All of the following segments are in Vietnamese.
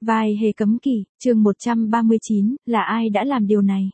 Vai hề cấm kỵ, chương 139, là ai đã làm điều này?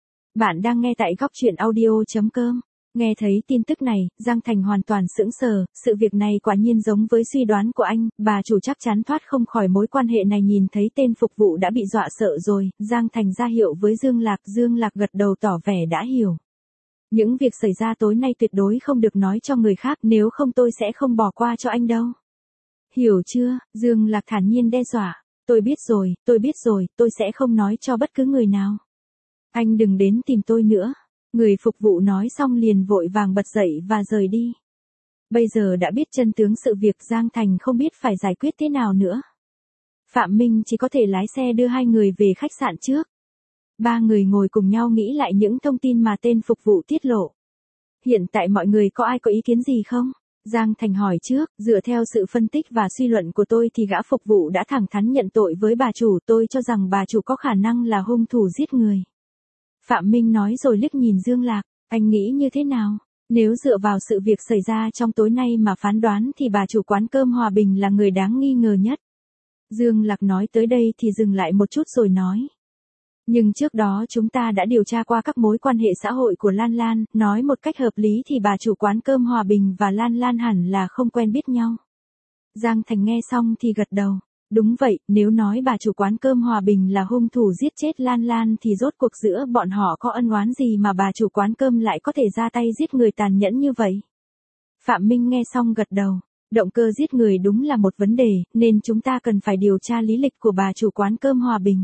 Bạn đang nghe tại góc truyện audio.com. Nghe thấy tin tức này, Giang Thành hoàn toàn sững sờ, sự việc này quả nhiên giống với suy đoán của anh, bà chủ chắc chắn thoát không khỏi mối quan hệ này. Nhìn thấy tên phục vụ đã bị dọa sợ rồi, Giang Thành ra hiệu với Dương Lạc gật đầu tỏ vẻ đã hiểu. Những việc xảy ra tối nay tuyệt đối không được nói cho người khác, nếu không tôi sẽ không bỏ qua cho anh đâu. Hiểu chưa? Dương Lạc thản nhiên đe dọa. Tôi biết rồi, tôi sẽ không nói cho bất cứ người nào. Anh đừng đến tìm tôi nữa. Người phục vụ nói xong liền vội vàng bật dậy và rời đi. Bây giờ đã biết chân tướng sự việc, Giang Thành không biết phải giải quyết thế nào nữa. Phạm Minh chỉ có thể lái xe đưa hai người về khách sạn trước. Ba người ngồi cùng nhau nghĩ lại những thông tin mà tên phục vụ tiết lộ. Hiện tại mọi người có ai có ý kiến gì không? Giang Thành hỏi trước, dựa theo sự phân tích và suy luận của tôi thì gã phục vụ đã thẳng thắn nhận tội với bà chủ, tôi cho rằng bà chủ có khả năng là hung thủ giết người. Phạm Minh nói rồi liếc nhìn Dương Lạc, anh nghĩ như thế nào? Nếu dựa vào sự việc xảy ra trong tối nay mà phán đoán thì bà chủ quán cơm Hòa Bình là người đáng nghi ngờ nhất. Dương Lạc nói tới đây thì dừng lại một chút rồi nói. Nhưng trước đó chúng ta đã điều tra qua các mối quan hệ xã hội của Lan Lan, nói một cách hợp lý thì bà chủ quán cơm Hòa Bình và Lan Lan hẳn là không quen biết nhau. Giang Thành nghe xong thì gật đầu. Đúng vậy, nếu nói bà chủ quán cơm Hòa Bình là hung thủ giết chết Lan Lan thì rốt cuộc giữa bọn họ có ân oán gì mà bà chủ quán cơm lại có thể ra tay giết người tàn nhẫn như vậy? Phạm Minh nghe xong gật đầu. Động cơ giết người đúng là một vấn đề, nên chúng ta cần phải điều tra lý lịch của bà chủ quán cơm Hòa Bình.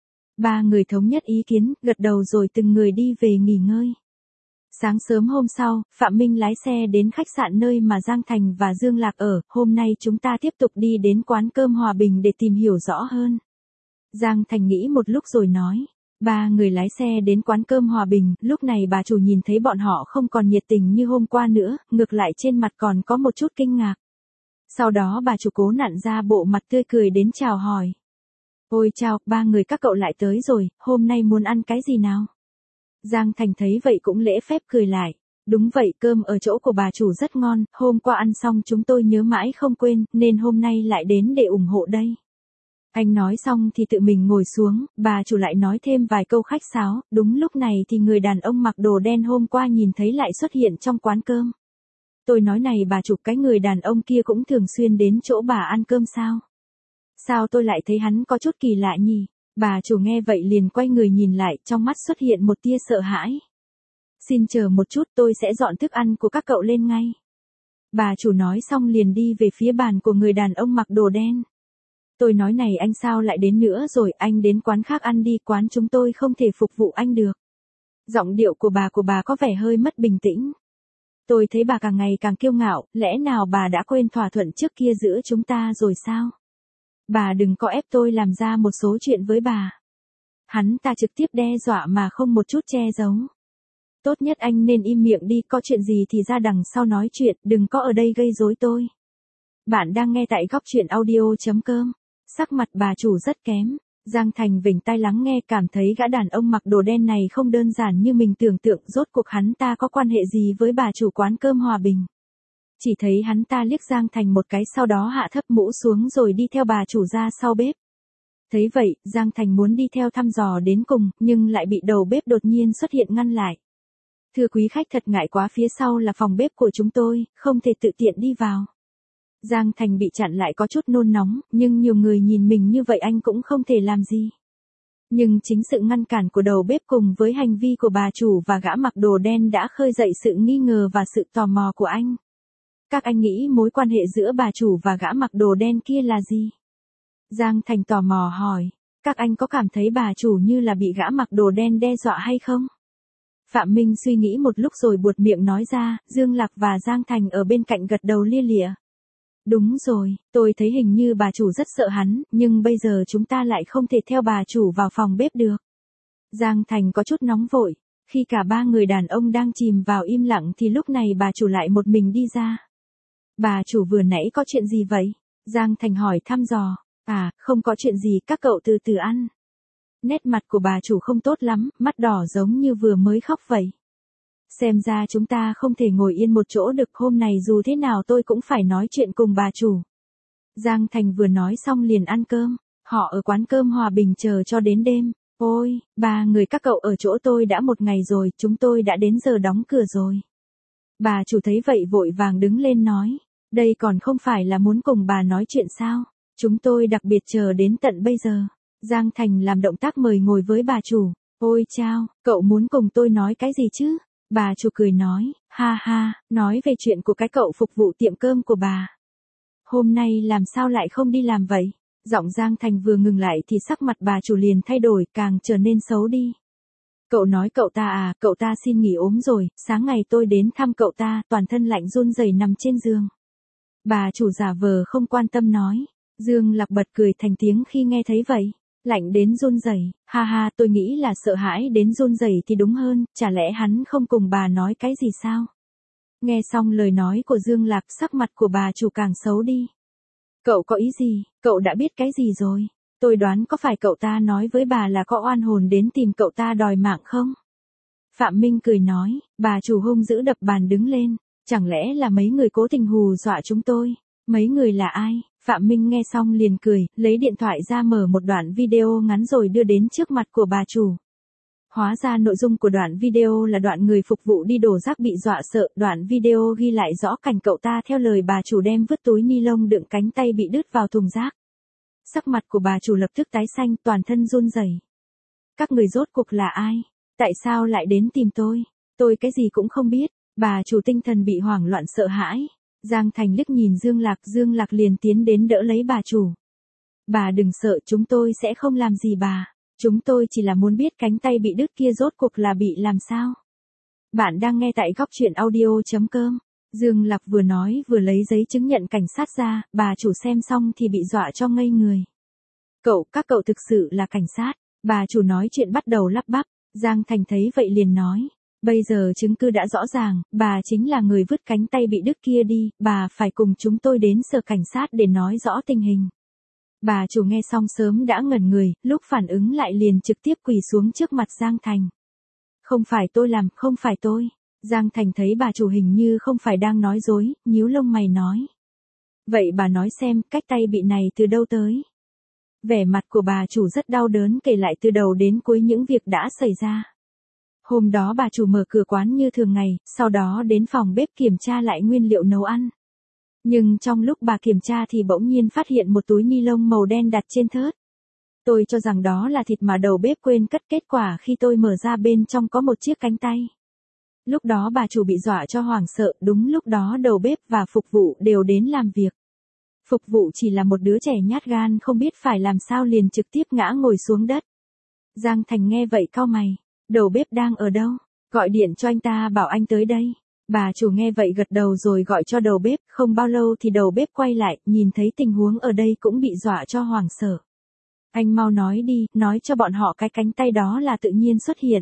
Ba người thống nhất ý kiến, gật đầu rồi từng người đi về nghỉ ngơi. Sáng sớm hôm sau, Phạm Minh lái xe đến khách sạn nơi mà Giang Thành và Dương Lạc ở. Hôm nay chúng ta tiếp tục đi đến quán cơm Hòa Bình để tìm hiểu rõ hơn. Giang Thành nghĩ một lúc rồi nói. Ba người lái xe đến quán cơm Hòa Bình, lúc này bà chủ nhìn thấy bọn họ không còn nhiệt tình như hôm qua nữa, ngược lại trên mặt còn có một chút kinh ngạc. Sau đó bà chủ cố nặn ra bộ mặt tươi cười đến chào hỏi. Ôi chào, ba người các cậu lại tới rồi, hôm nay muốn ăn cái gì nào? Giang Thành thấy vậy cũng lễ phép cười lại. Đúng vậy, cơm ở chỗ của bà chủ rất ngon, hôm qua ăn xong chúng tôi nhớ mãi không quên, nên hôm nay lại đến để ủng hộ đây. Anh nói xong thì tự mình ngồi xuống, bà chủ lại nói thêm vài câu khách sáo, đúng lúc này thì người đàn ông mặc đồ đen hôm qua nhìn thấy lại xuất hiện trong quán cơm. Tôi nói này bà chủ, cái người đàn ông kia cũng thường xuyên đến chỗ bà ăn cơm sao? Sao tôi lại thấy hắn có chút kỳ lạ nhỉ? Bà chủ nghe vậy liền quay người nhìn lại, trong mắt xuất hiện một tia sợ hãi. Xin chờ một chút, tôi sẽ dọn thức ăn của các cậu lên ngay. Bà chủ nói xong liền đi về phía bàn của người đàn ông mặc đồ đen. Tôi nói này anh sao lại đến nữa rồi, anh đến quán khác ăn đi, quán chúng tôi không thể phục vụ anh được. Giọng điệu của bà có vẻ hơi mất bình tĩnh. Tôi thấy bà càng ngày càng kiêu ngạo, lẽ nào bà đã quên thỏa thuận trước kia giữa chúng ta rồi sao? Bà đừng có ép tôi làm ra một số chuyện với bà. Hắn ta trực tiếp đe dọa mà không một chút che giấu. Tốt nhất anh nên im miệng đi, có chuyện gì thì ra đằng sau nói chuyện, đừng có ở đây gây rối tôi. Bạn đang nghe tại góc truyện audio.com. Sắc mặt bà chủ rất kém. Giang Thành vểnh tai lắng nghe, cảm thấy gã đàn ông mặc đồ đen này không đơn giản như mình tưởng tượng, rốt cuộc hắn ta có quan hệ gì với bà chủ quán cơm Hòa Bình. Chỉ thấy hắn ta liếc Giang Thành một cái, sau đó hạ thấp mũ xuống rồi đi theo bà chủ ra sau bếp. Thấy vậy, Giang Thành muốn đi theo thăm dò đến cùng, nhưng lại bị đầu bếp đột nhiên xuất hiện ngăn lại. Thưa quý khách, thật ngại quá, phía sau là phòng bếp của chúng tôi, không thể tự tiện đi vào. Giang Thành bị chặn lại có chút nôn nóng, nhưng nhiều người nhìn mình như vậy anh cũng không thể làm gì. Nhưng chính sự ngăn cản của đầu bếp cùng với hành vi của bà chủ và gã mặc đồ đen đã khơi dậy sự nghi ngờ và sự tò mò của anh. Các anh nghĩ mối quan hệ giữa bà chủ và gã mặc đồ đen kia là gì? Giang Thành tò mò hỏi, các anh có cảm thấy bà chủ như là bị gã mặc đồ đen đe dọa hay không? Phạm Minh suy nghĩ một lúc rồi buột miệng nói ra, Dương Lạc và Giang Thành ở bên cạnh gật đầu lia lịa. Đúng rồi, tôi thấy hình như bà chủ rất sợ hắn, nhưng bây giờ chúng ta lại không thể theo bà chủ vào phòng bếp được. Giang Thành có chút nóng vội, khi cả ba người đàn ông đang chìm vào im lặng thì lúc này bà chủ lại một mình đi ra. Bà chủ vừa nãy có chuyện gì vậy? Giang Thành hỏi thăm dò. À, không có chuyện gì, các cậu từ từ ăn. Nét mặt của bà chủ không tốt lắm, mắt đỏ giống như vừa mới khóc vậy. Xem ra chúng ta không thể ngồi yên một chỗ được, hôm nay dù thế nào tôi cũng phải nói chuyện cùng bà chủ. Giang Thành vừa nói xong liền ăn cơm. Họ ở quán cơm Hòa Bình chờ cho đến đêm. Ôi, ba người các cậu ở chỗ tôi đã một ngày rồi, chúng tôi đã đến giờ đóng cửa rồi. Bà chủ thấy vậy vội vàng đứng lên nói. Đây còn không phải là muốn cùng bà nói chuyện sao? Chúng tôi đặc biệt chờ đến tận bây giờ. Giang Thành làm động tác mời ngồi với bà chủ. Ôi chao, cậu muốn cùng tôi nói cái gì chứ? Bà chủ cười nói, ha ha, nói về chuyện của cái cậu phục vụ tiệm cơm của bà. Hôm nay làm sao lại không đi làm vậy? Giọng Giang Thành vừa ngừng lại thì sắc mặt bà chủ liền thay đổi, càng trở nên xấu đi. Cậu nói cậu ta xin nghỉ ốm rồi, sáng ngày tôi đến thăm cậu ta, toàn thân lạnh run rẩy nằm trên giường. Bà chủ giả vờ không quan tâm nói. Dương Lạc bật cười thành tiếng khi nghe thấy vậy. Lạnh đến run rẩy, ha ha, tôi nghĩ là sợ hãi đến run rẩy thì đúng hơn, chả lẽ hắn không cùng bà nói cái gì sao? Nghe xong lời nói của Dương Lạc, sắc mặt của bà chủ càng xấu đi. Cậu có ý gì, cậu đã biết cái gì rồi? Tôi đoán có phải cậu ta nói với bà là có oan hồn đến tìm cậu ta đòi mạng không? Phạm Minh cười nói, bà chủ hung dữ đập bàn đứng lên. Chẳng lẽ là mấy người cố tình hù dọa chúng tôi? Mấy người là ai? Phạm Minh nghe xong liền cười, lấy điện thoại ra mở một đoạn video ngắn rồi đưa đến trước mặt của bà chủ. Hóa ra nội dung của đoạn video là đoạn người phục vụ đi đổ rác bị dọa sợ, đoạn video ghi lại rõ cảnh cậu ta theo lời bà chủ đem vứt túi ni lông đựng cánh tay bị đứt vào thùng rác. Sắc mặt của bà chủ lập tức tái xanh, toàn thân run rẩy. Các người rốt cuộc là ai? Tại sao lại đến tìm tôi? Tôi cái gì cũng không biết. Bà chủ tinh thần bị hoảng loạn sợ hãi. Giang Thành liếc nhìn Dương Lạc liền tiến đến đỡ lấy bà chủ. Bà đừng sợ, chúng tôi sẽ không làm gì bà. Chúng tôi chỉ là muốn biết cánh tay bị đứt kia rốt cuộc là bị làm sao. Bạn đang nghe tại góc truyện audio.com. Dương Lạc vừa nói vừa lấy giấy chứng nhận cảnh sát ra, bà chủ xem xong thì bị dọa cho ngây người. Các cậu thực sự là cảnh sát. Bà chủ nói chuyện bắt đầu lắp bắp. Giang Thành thấy vậy liền nói. Bây giờ chứng cứ đã rõ ràng, bà chính là người vứt cánh tay bị đứt kia đi, bà phải cùng chúng tôi đến sở cảnh sát để nói rõ tình hình. Bà chủ nghe xong sớm đã ngẩn người, lúc phản ứng lại liền trực tiếp quỳ xuống trước mặt Giang Thành. Không phải tôi làm, không phải tôi. Giang Thành thấy bà chủ hình như không phải đang nói dối, nhíu lông mày nói. Vậy bà nói xem, cách tay bị này từ đâu tới? Vẻ mặt của bà chủ rất đau đớn kể lại từ đầu đến cuối những việc đã xảy ra. Hôm đó bà chủ mở cửa quán như thường ngày, sau đó đến phòng bếp kiểm tra lại nguyên liệu nấu ăn. Nhưng trong lúc bà kiểm tra thì bỗng nhiên phát hiện một túi ni lông màu đen đặt trên thớt. Tôi cho rằng đó là thịt mà đầu bếp quên cất, kết quả khi tôi mở ra bên trong có một chiếc cánh tay. Lúc đó bà chủ bị dọa cho hoảng sợ, đúng lúc đó đầu bếp và phục vụ đều đến làm việc. Phục vụ chỉ là một đứa trẻ nhát gan không biết phải làm sao liền trực tiếp ngã ngồi xuống đất. Giang Thành nghe vậy cau mày. Đầu bếp đang ở đâu? Gọi điện cho anh ta bảo anh tới đây. Bà chủ nghe vậy gật đầu rồi gọi cho đầu bếp, không bao lâu thì đầu bếp quay lại, nhìn thấy tình huống ở đây cũng bị dọa cho hoảng sợ. Anh mau nói đi, nói cho bọn họ cái cánh tay đó là tự nhiên xuất hiện.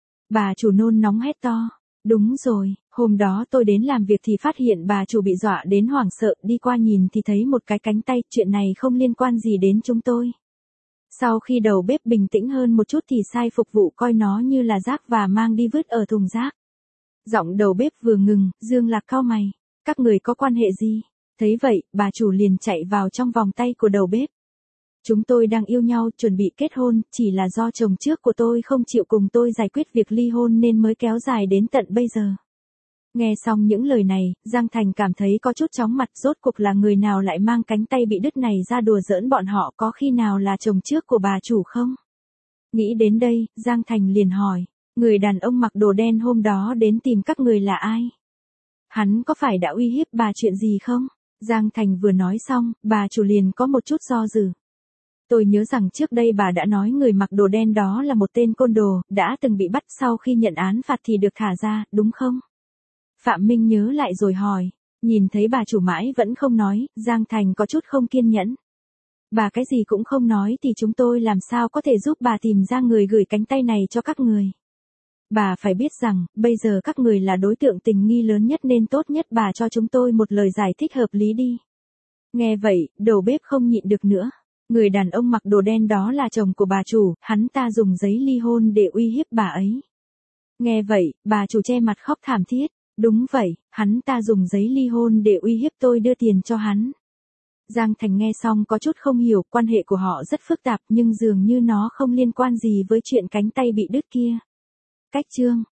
Bà chủ nôn nóng hét to. Đúng rồi, hôm đó tôi đến làm việc thì phát hiện bà chủ bị dọa đến hoảng sợ, đi qua nhìn thì thấy một cái cánh tay, chuyện này không liên quan gì đến chúng tôi. Sau khi đầu bếp bình tĩnh hơn một chút thì sai phục vụ coi nó như là rác và mang đi vứt ở thùng rác. Giọng đầu bếp vừa ngừng, Dương Lạc cau mày. Các người có quan hệ gì? Thấy vậy, bà chủ liền chạy vào trong vòng tay của đầu bếp. Chúng tôi đang yêu nhau, chuẩn bị kết hôn, chỉ là do chồng trước của tôi không chịu cùng tôi giải quyết việc ly hôn nên mới kéo dài đến tận bây giờ. Nghe xong những lời này, Giang Thành cảm thấy có chút chóng mặt, rốt cuộc là người nào lại mang cánh tay bị đứt này ra đùa giỡn bọn họ, có khi nào là chồng trước của bà chủ không? Nghĩ đến đây, Giang Thành liền hỏi, người đàn ông mặc đồ đen hôm đó đến tìm các người là ai? Hắn có phải đã uy hiếp bà chuyện gì không? Giang Thành vừa nói xong, bà chủ liền có một chút do dự. Tôi nhớ rằng trước đây bà đã nói người mặc đồ đen đó là một tên côn đồ, đã từng bị bắt sau khi nhận án phạt thì được thả ra, đúng không? Phạm Minh nhớ lại rồi hỏi, nhìn thấy bà chủ mãi vẫn không nói, Giang Thành có chút không kiên nhẫn. Bà cái gì cũng không nói thì chúng tôi làm sao có thể giúp bà tìm ra người gửi cánh tay này cho các người. Bà phải biết rằng, bây giờ các người là đối tượng tình nghi lớn nhất nên tốt nhất bà cho chúng tôi một lời giải thích hợp lý đi. Nghe vậy, đầu bếp không nhịn được nữa. Người đàn ông mặc đồ đen đó là chồng của bà chủ, hắn ta dùng giấy ly hôn để uy hiếp bà ấy. Nghe vậy, bà chủ che mặt khóc thảm thiết. Đúng vậy, hắn ta dùng giấy ly hôn để uy hiếp tôi đưa tiền cho hắn. Giang Thành nghe xong có chút không hiểu, quan hệ của họ rất phức tạp nhưng dường như nó không liên quan gì với chuyện cánh tay bị đứt kia. Cách chương